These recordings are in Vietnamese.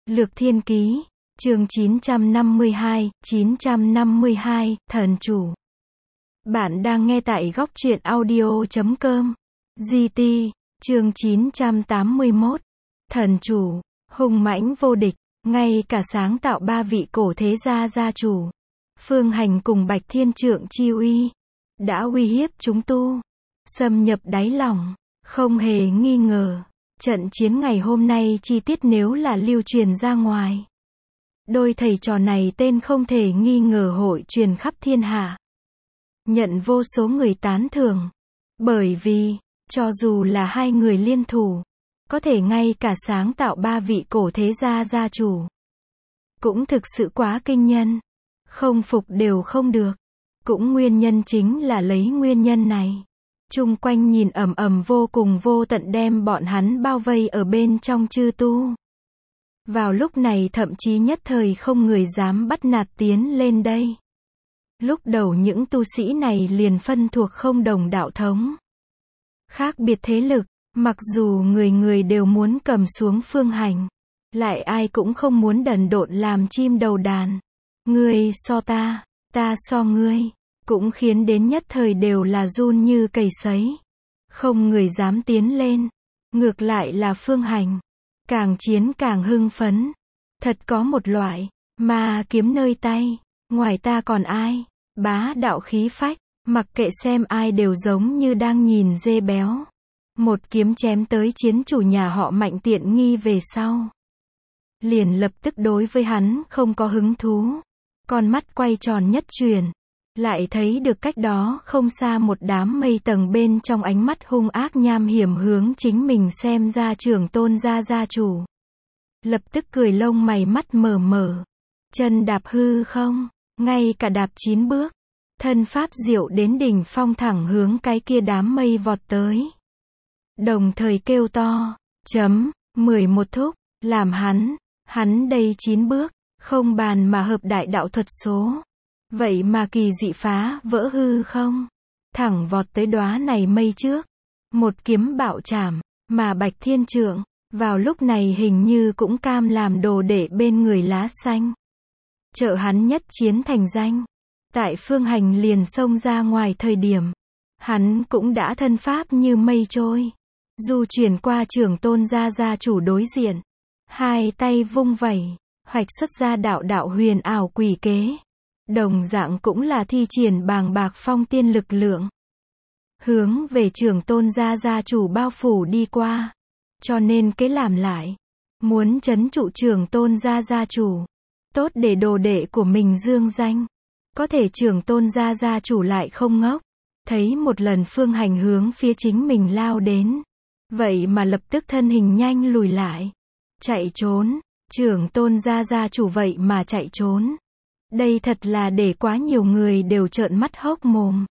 Lược Thiên Ký, chương 952, Thần Chủ. Bạn đang nghe tại góc truyện audio.com. GT, chương 981. Thần Chủ, hùng mãnh vô địch, ngay cả sáng tạo ba vị cổ thế gia gia chủ. Phương Hành cùng Bạch Thiên Trượng chi uy, đã uy hiếp chúng tu, xâm nhập đáy lòng, không hề nghi ngờ. Trận chiến ngày hôm nay chi tiết nếu là lưu truyền ra ngoài, đôi thầy trò này tên không thể nghi ngờ hội truyền khắp thiên hạ, nhận vô số người tán thưởng. Bởi vì, cho dù là hai người liên thủ, có thể ngay cả sáng tạo ba vị cổ thế gia gia chủ, cũng thực sự quá kinh nhân, không phục đều không được. Cũng nguyên nhân chính là lấy nguyên nhân này, chung quanh nhìn ầm ầm vô cùng vô tận đem bọn hắn bao vây ở bên trong chư tu. Vào lúc này thậm chí nhất thời không người dám bắt nạt tiến lên đây. Lúc đầu những tu sĩ này liền phân thuộc không đồng đạo thống, khác biệt thế lực, mặc dù người người đều muốn cầm xuống Phương Hành, lại ai cũng không muốn đần độn làm chim đầu đàn. Ngươi so ta, ta so ngươi, cũng khiến đến nhất thời đều là run như cầy sấy. Không người dám tiến lên. Ngược lại là Phương Hành, càng chiến càng hưng phấn. Thật có một loại, ma kiếm nơi tay, ngoài ta còn ai, bá đạo khí phách, mặc kệ xem ai đều giống như đang nhìn dê béo. Một kiếm chém tới chiến chủ nhà họ Mạnh tiện nghi về sau, liền lập tức đối với hắn không có hứng thú. Con mắt quay tròn nhất chuyển, lại thấy được cách đó không xa một đám mây tầng bên trong ánh mắt hung ác nham hiểm hướng chính mình xem ra trưởng tôn gia gia chủ. Lập tức cười lông mày mắt mờ mờ, chân đạp hư không, ngay cả đạp 9 bước, thân pháp diệu đến đỉnh phong thẳng hướng cái kia đám mây vọt tới. Đồng thời kêu to, 11 thúc, làm hắn đây 9 bước, không bàn mà hợp đại đạo thuật số. Vậy mà kỳ dị phá vỡ hư không, thẳng vọt tới đóa này mây trước, một kiếm bạo chảm, mà Bạch Thiên Trượng, vào lúc này hình như cũng cam làm đồ để bên người lá xanh. Trợ hắn nhất chiến thành danh. Tại Phương Hành liền xông ra ngoài thời điểm, hắn cũng đã thân pháp như mây trôi, du chuyển qua trưởng tôn gia gia chủ đối diện, hai tay vung vẩy, hoạch xuất ra đạo đạo huyền ảo quỷ kế. Đồng dạng cũng là thi triển bàng bạc phong tiên lực lượng, hướng về trưởng tôn gia gia chủ bao phủ đi qua. Cho nên cái làm lại, muốn trấn trụ trưởng tôn gia gia chủ, tốt để đồ đệ của mình dương danh. Có thể trưởng tôn gia gia chủ lại không ngốc, thấy một lần Phương Hành hướng phía chính mình lao đến, vậy mà lập tức thân hình nhanh lùi lại, chạy trốn. Trưởng tôn gia gia chủ vậy mà chạy trốn. Đây thật là để quá nhiều người đều trợn mắt hốc mồm.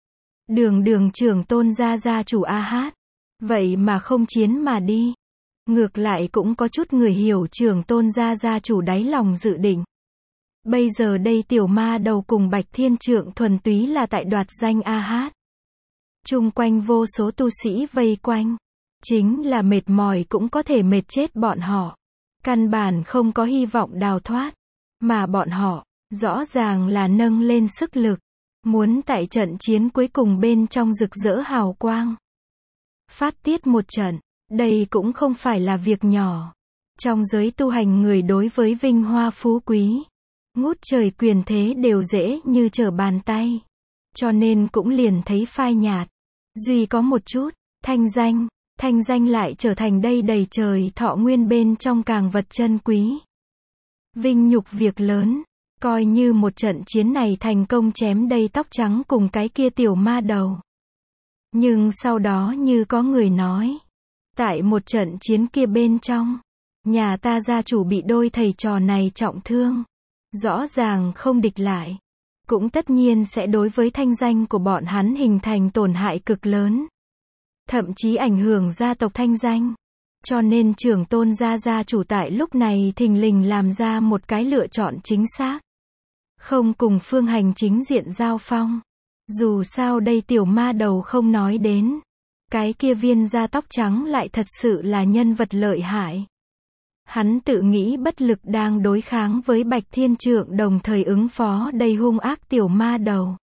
Đường trưởng tôn gia gia chủ a hát, vậy mà không chiến mà đi. Ngược lại cũng có chút người hiểu trưởng tôn gia gia chủ đáy lòng dự định. Bây giờ đây tiểu ma đầu cùng Bạch Thiên Trượng thuần túy là tại đoạt danh a hát. Chung quanh vô số tu sĩ vây quanh, chính là mệt mỏi cũng có thể mệt chết bọn họ. Căn bản không có hy vọng đào thoát, mà bọn họ rõ ràng là nâng lên sức lực, muốn tại trận chiến cuối cùng bên trong rực rỡ hào quang, phát tiết một trận. Đây cũng không phải là việc nhỏ. Trong giới tu hành người đối với vinh hoa phú quý, ngút trời quyền thế đều dễ như trở bàn tay. Cho nên cũng liền thấy phai nhạt. Duy có một chút, thanh danh lại trở thành đây đầy trời thọ nguyên bên trong càng vật chân quý. Vinh nhục việc lớn. Coi như một trận chiến này thành công chém đầy tóc trắng cùng cái kia tiểu ma đầu. Nhưng sau đó như có người nói, tại một trận chiến kia bên trong, nhà ta gia chủ bị đôi thầy trò này trọng thương. Rõ ràng không địch lại, cũng tất nhiên sẽ đối với thanh danh của bọn hắn hình thành tổn hại cực lớn. Thậm chí ảnh hưởng gia tộc thanh danh. Cho nên trưởng tôn gia gia chủ tại lúc này thình lình làm ra một cái lựa chọn chính xác. Không cùng Phương Hành chính diện giao phong. Dù sao đây tiểu ma đầu không nói đến. Cái kia viên da tóc trắng lại thật sự là nhân vật lợi hại. Hắn tự nghĩ bất lực đang đối kháng với Bạch Thiên Trượng đồng thời ứng phó đầy hung ác tiểu ma đầu.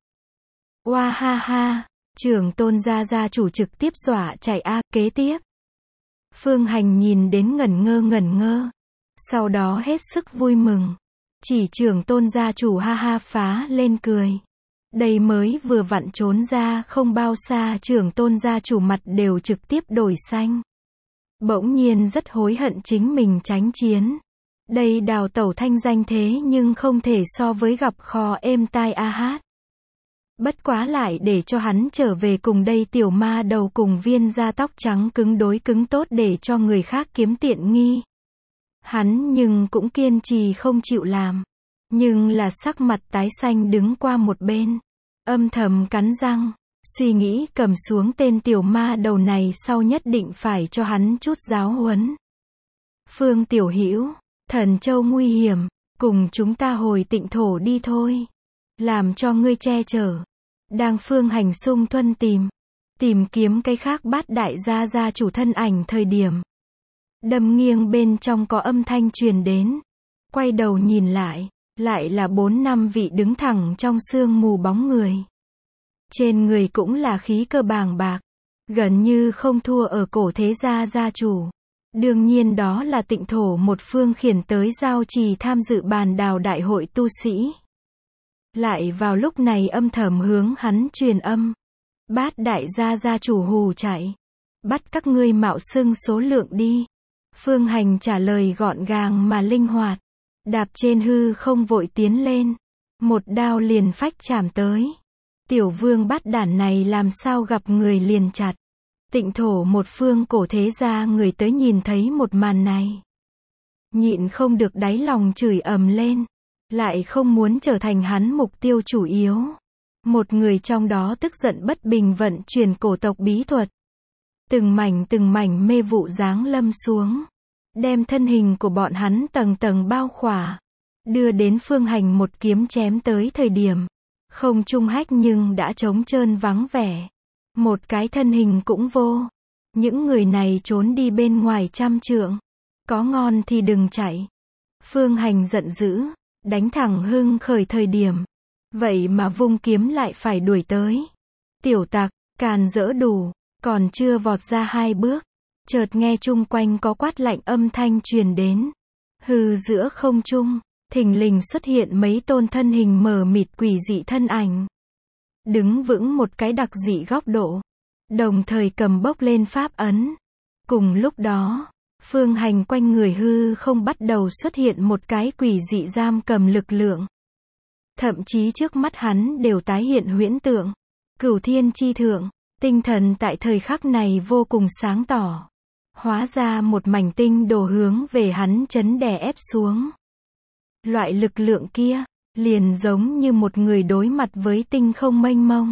Oa ha ha, Trưởng Tôn gia chủ trực tiếp dọa chạy kế tiếp. Phương Hành nhìn đến ngẩn ngơ. Sau đó hết sức vui mừng. Chỉ Trưởng Tôn gia chủ ha ha phá lên cười. Đây mới vừa vặn trốn ra không bao xa, Trưởng Tôn gia chủ mặt đều trực tiếp đổi xanh. Bỗng nhiên rất hối hận chính mình tránh chiến. Đây đào tẩu thanh danh thế nhưng không thể so với gặp kho êm tai hát. Bất quá lại để cho hắn trở về cùng đây tiểu ma đầu cùng viên da tóc trắng cứng đối cứng tốt để cho người khác kiếm tiện nghi. Hắn nhưng cũng kiên trì không chịu làm. Nhưng là sắc mặt tái xanh đứng qua một bên. Âm thầm cắn răng. Suy nghĩ cầm xuống tên tiểu ma đầu này sau nhất định phải cho hắn chút giáo huấn. Phương Tiểu Hữu, Thần Châu nguy hiểm, cùng chúng ta hồi Tịnh Thổ đi thôi. Làm cho ngươi che chở. Đang Phương Hành xung thuân tìm kiếm cái khác Bát Đại gia chủ thân ảnh thời điểm. Đâm nghiêng bên trong có âm thanh truyền đến. Quay đầu nhìn lại là 4-5 vị đứng thẳng trong sương mù bóng người. Trên người cũng là khí cơ bàng bạc, gần như không thua ở cổ thế gia chủ. Đương nhiên đó là Tịnh Thổ một phương khiển tới giao trì tham dự bàn đào đại hội tu sĩ. Lại vào lúc này âm thầm hướng hắn truyền âm. Bát Đại gia chủ hù chạy. Bắt các ngươi mạo xưng số lượng đi. Phương Hành trả lời gọn gàng mà linh hoạt. Đạp trên hư không vội tiến lên. Một đao liền phách chạm tới. Tiểu vương bát đản này làm sao gặp người liền chặt. Tịnh Thổ một phương cổ thế gia người tới nhìn thấy một màn này. Nhịn không được đáy lòng chửi ầm lên. Lại không muốn trở thành hắn mục tiêu chủ yếu. Một người trong đó tức giận bất bình vận chuyển cổ tộc bí thuật. Từng mảnh mê vụ giáng lâm xuống. Đem thân hình của bọn hắn tầng tầng bao khỏa. Đưa đến Phương Hành một kiếm chém tới thời điểm. Không trung hách nhưng đã trống trơn vắng vẻ. Một cái thân hình cũng vô. Những người này trốn đi bên ngoài 100 trượng. Có ngon thì đừng chạy. Phương Hành giận dữ. Đánh thẳng hưng khởi thời điểm. Vậy mà vung kiếm lại phải đuổi tới. Tiểu tặc, càn dỡ đủ. Còn chưa vọt ra 2 bước. Chợt nghe chung quanh có quát lạnh âm thanh truyền đến. Hư giữa không trung. Thình lình xuất hiện mấy tôn thân hình mờ mịt quỷ dị thân ảnh. Đứng vững một cái đặc dị góc độ. Đồng thời cầm bốc lên pháp ấn. Cùng lúc đó, Phương Hành quanh người hư không bắt đầu xuất hiện một cái quỷ dị giam cầm lực lượng. Thậm chí trước mắt hắn đều tái hiện huyễn tượng. Cửu thiên chi thượng, tinh thần tại thời khắc này vô cùng sáng tỏ. Hóa ra một mảnh tinh đồ hướng về hắn chấn đè ép xuống. Loại lực lượng kia, liền giống như một người đối mặt với tinh không mênh mông.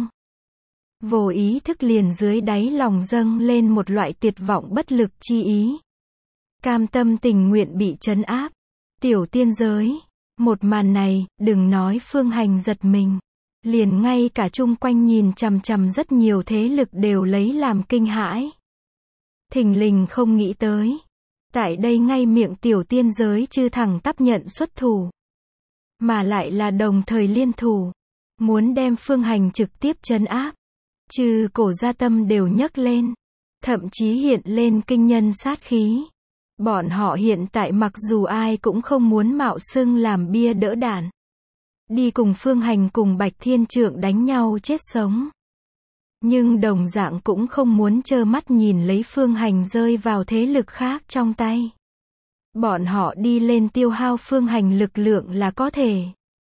Vô ý thức liền dưới đáy lòng dâng lên một loại tuyệt vọng bất lực chi ý. Cam tâm tình nguyện bị trấn áp. Tiểu tiên giới. Một màn này, đừng nói Phương Hành giật mình. Liền ngay cả chung quanh nhìn chằm chằm rất nhiều thế lực đều lấy làm kinh hãi. Thình lình không nghĩ tới. Tại đây ngay miệng tiểu tiên giới chư thẳng tắp nhận xuất thủ. Mà lại là đồng thời liên thủ. Muốn đem Phương Hành trực tiếp trấn áp. Chư cổ gia tâm đều nhấc lên. Thậm chí hiện lên kinh nhân sát khí. Bọn họ hiện tại mặc dù ai cũng không muốn mạo xưng làm bia đỡ đạn. Đi cùng Phương Hành cùng Bạch Thiên Trượng đánh nhau chết sống. Nhưng đồng dạng cũng không muốn trơ mắt nhìn lấy Phương Hành rơi vào thế lực khác trong tay. Bọn họ đi lên tiêu hao Phương Hành lực lượng là có thể.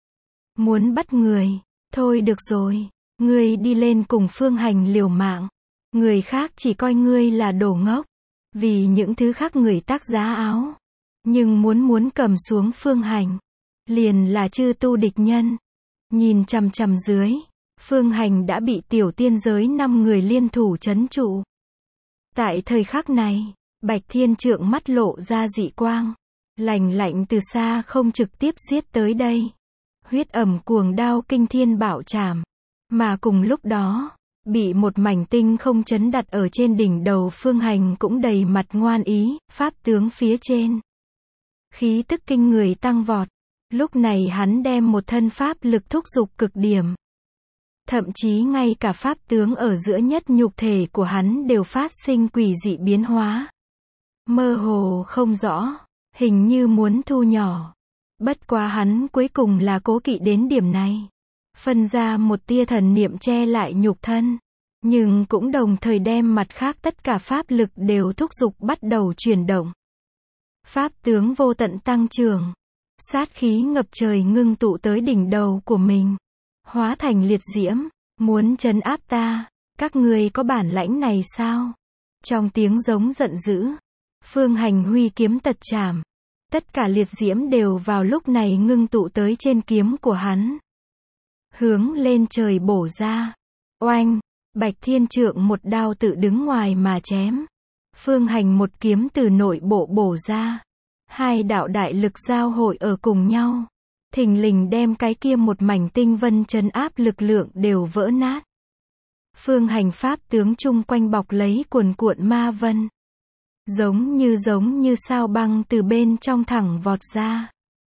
Muốn bắt người, thôi được rồi, ngươi đi lên cùng Phương Hành liều mạng. Người khác chỉ coi ngươi là đồ ngốc. Vì những thứ khác người tác giá áo. Nhưng muốn cầm xuống Phương Hành. Liền là chư tu địch nhân. Nhìn chằm chằm dưới. Phương Hành đã bị tiểu tiên giới 5 người liên thủ trấn trụ. Tại thời khắc này, Bạch Thiên Trượng mắt lộ ra dị quang. Lạnh lạnh từ xa không trực tiếp giết tới đây. Huyết ẩm cuồng đao kinh thiên bạo trảm. Mà cùng lúc đó, bị một mảnh tinh không chấn đặt ở trên đỉnh đầu Phương Hành cũng đầy mặt ngoan ý, pháp tướng phía trên. Khí tức kinh người tăng vọt. Lúc này hắn đem một thân pháp lực thúc giục cực điểm. Thậm chí ngay cả pháp tướng ở giữa nhất nhục thể của hắn đều phát sinh quỷ dị biến hóa. Mơ hồ không rõ, hình như muốn thu nhỏ. Bất quá hắn cuối cùng là cố kỵ đến điểm này. Phân ra một tia thần niệm che lại nhục thân. Nhưng cũng đồng thời đem mặt khác tất cả pháp lực đều thúc giục bắt đầu chuyển động. Pháp tướng vô tận tăng trưởng. Sát khí ngập trời ngưng tụ tới đỉnh đầu của mình. Hóa thành liệt diễm, muốn trấn áp ta. Các ngươi có bản lãnh này sao? Trong tiếng giống giận dữ, Phương Hành huy kiếm tật chảm. Tất cả liệt diễm đều vào lúc này ngưng tụ tới trên kiếm của hắn. Hướng lên trời bổ ra. Oanh, Bạch Thiên Trượng một đao tự đứng ngoài mà chém. Phương Hành một kiếm từ nội bộ bổ ra. Hai đạo đại lực giao hội ở cùng nhau. Thình lình đem cái kia một mảnh tinh vân trấn áp lực lượng đều vỡ nát. Phương Hành pháp tướng chung quanh bọc lấy cuồn cuộn ma vân. Giống như sao băng từ bên trong thẳng vọt ra.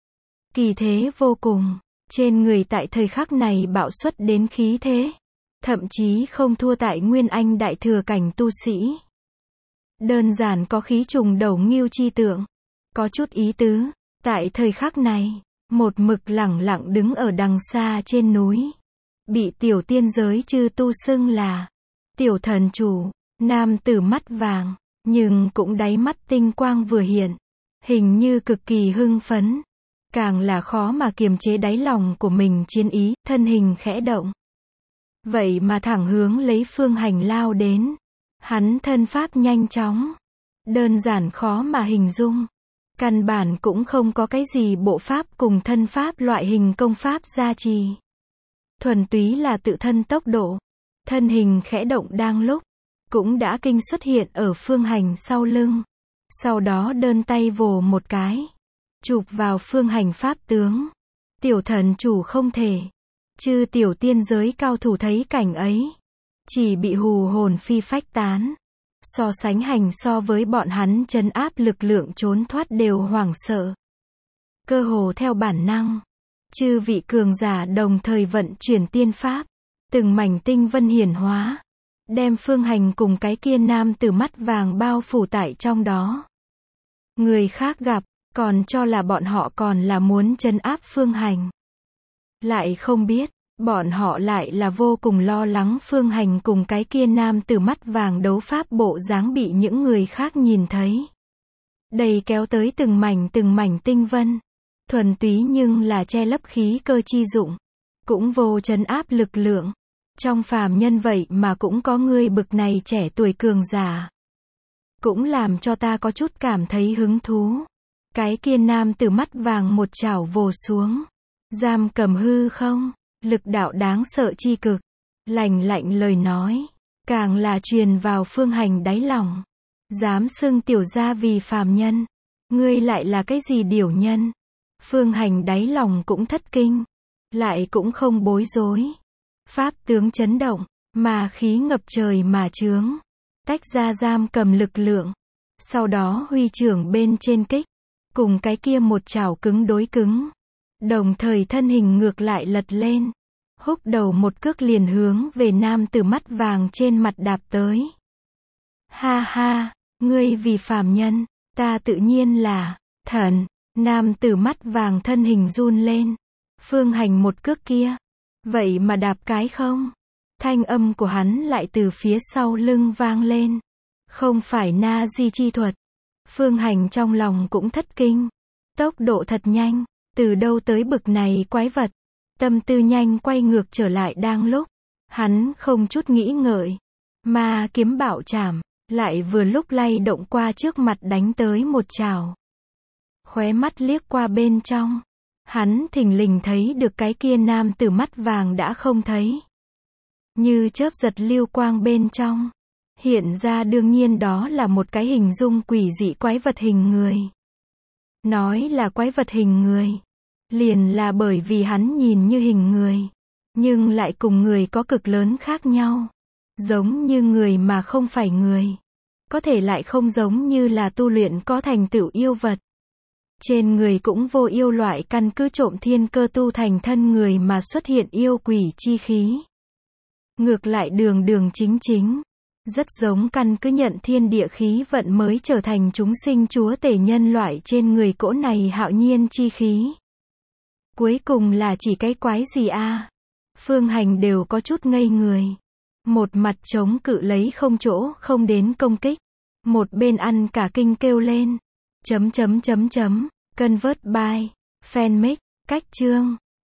Kỳ thế vô cùng. Trên người tại thời khắc này bạo xuất đến khí thế. Thậm chí không thua tại Nguyên Anh đại thừa cảnh tu sĩ. Đơn giản có khí trùng đầu ngưu chi tượng. Có chút ý tứ. Tại thời khắc này, một mực lẳng lặng đứng ở đằng xa trên núi. Bị tiểu tiên giới chư tu xưng là tiểu thần chủ, nam tử mắt vàng. Nhưng cũng đáy mắt tinh quang vừa hiện. Hình như cực kỳ hưng phấn. Càng là khó mà kiềm chế đáy lòng của mình chiến ý, thân hình khẽ động. Vậy mà thẳng hướng lấy Phương Hành lao đến. Hắn thân pháp nhanh chóng. Đơn giản khó mà hình dung. Căn bản cũng không có cái gì bộ pháp cùng thân pháp loại hình công pháp gia trì. Thuần túy là tự thân tốc độ. Thân hình khẽ động đang lúc. Cũng đã kinh xuất hiện ở Phương Hành sau lưng. Sau đó đơn tay vồ một cái. Chụp vào Phương Hành pháp tướng. Tiểu thần chủ không thể. Chư tiểu tiên giới cao thủ thấy cảnh ấy. Chỉ bị hù hồn phi phách tán. So sánh Hành so với bọn hắn trấn áp lực lượng trốn thoát đều hoảng sợ. Cơ hồ theo bản năng. Chư vị cường giả đồng thời vận chuyển tiên pháp. Từng mảnh tinh vân hiển hóa. Đem Phương Hành cùng cái kia nam tử mắt vàng bao phủ tại trong đó. Người khác gặp, còn cho là bọn họ còn là muốn trấn áp Phương Hành. Lại không biết, bọn họ lại là vô cùng lo lắng Phương Hành cùng cái kia nam tử mắt vàng đấu pháp bộ dáng bị những người khác nhìn thấy. Đầy kéo tới từng mảnh tinh vân. Thuần túy nhưng là che lấp khí cơ chi dụng. Cũng vô trấn áp lực lượng. Trong phàm nhân vậy mà cũng có người bực này trẻ tuổi cường giả. Cũng làm cho ta có chút cảm thấy hứng thú. Cái kia nam tử mắt vàng một chảo vồ xuống. Giam cầm hư không, lực đạo đáng sợ chi cực. Lạnh lạnh lời nói. Càng là truyền vào Phương Hành đáy lòng. Dám xưng tiểu gia vì phàm nhân. Ngươi lại là cái gì điểu nhân? Phương Hành đáy lòng cũng thất kinh. Lại cũng không bối rối. Pháp tướng chấn động, mà khí ngập trời mà chướng. Tách ra giam cầm lực lượng. Sau đó huy trưởng bên trên kích. Cùng cái kia một chảo cứng đối cứng. Đồng thời thân hình ngược lại lật lên. Húc đầu một cước liền hướng về nam tử mắt vàng trên mặt đạp tới. Ha ha, ngươi vì phàm nhân, ta tự nhiên là thần. Nam tử mắt vàng thân hình run lên. Phương Hành một cước kia. Vậy mà đạp cái không? Thanh âm của hắn lại từ phía sau lưng vang lên. Không phải na di chi thuật. Phương Hành trong lòng cũng thất kinh. Tốc độ thật nhanh. Từ đâu tới bực này quái vật. Tâm tư nhanh quay ngược trở lại đang lúc. Hắn không chút nghĩ ngợi. Ma kiếm bạo chảm. Lại vừa lúc lay động qua trước mặt đánh tới một chảo. Khóe mắt liếc qua bên trong. Hắn thình lình thấy được cái kia nam tử mắt vàng đã không thấy. Như chớp giật lưu quang bên trong. Hiện ra đương nhiên đó là một cái hình dung quỷ dị quái vật hình người. Nói là quái vật hình người. Liền là bởi vì hắn nhìn như hình người. Nhưng lại cùng người có cực lớn khác nhau. Giống như người mà không phải người. Có thể lại không giống như là tu luyện có thành tựu yêu vật. Trên người cũng vô yêu loại căn cứ trộm thiên cơ tu thành thân người mà xuất hiện yêu quỷ chi khí. Ngược lại đường đường chính chính. Rất giống căn cứ nhận thiên địa khí vận mới trở thành chúng sinh chúa tể nhân loại trên người cỗ này hạo nhiên chi khí. Cuối cùng là chỉ cái quái gì a? Phương Hành đều có chút ngây người. Một mặt chống cự lấy không chỗ không đến công kích. Một bên ăn cả kinh kêu lên. Convert by. Fanmic. Cách chương.